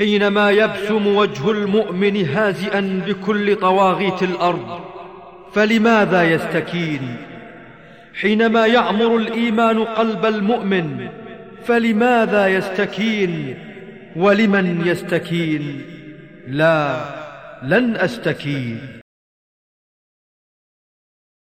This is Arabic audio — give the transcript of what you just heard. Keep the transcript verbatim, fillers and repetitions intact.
حينما يبسم وجه المؤمن هازئا بكل طواغيت الأرض، فلماذا يستكين؟ حينما يعمر الإيمان قلب المؤمن، فلماذا يستكين؟ ولمن يستكين؟ لا، لن أستكين.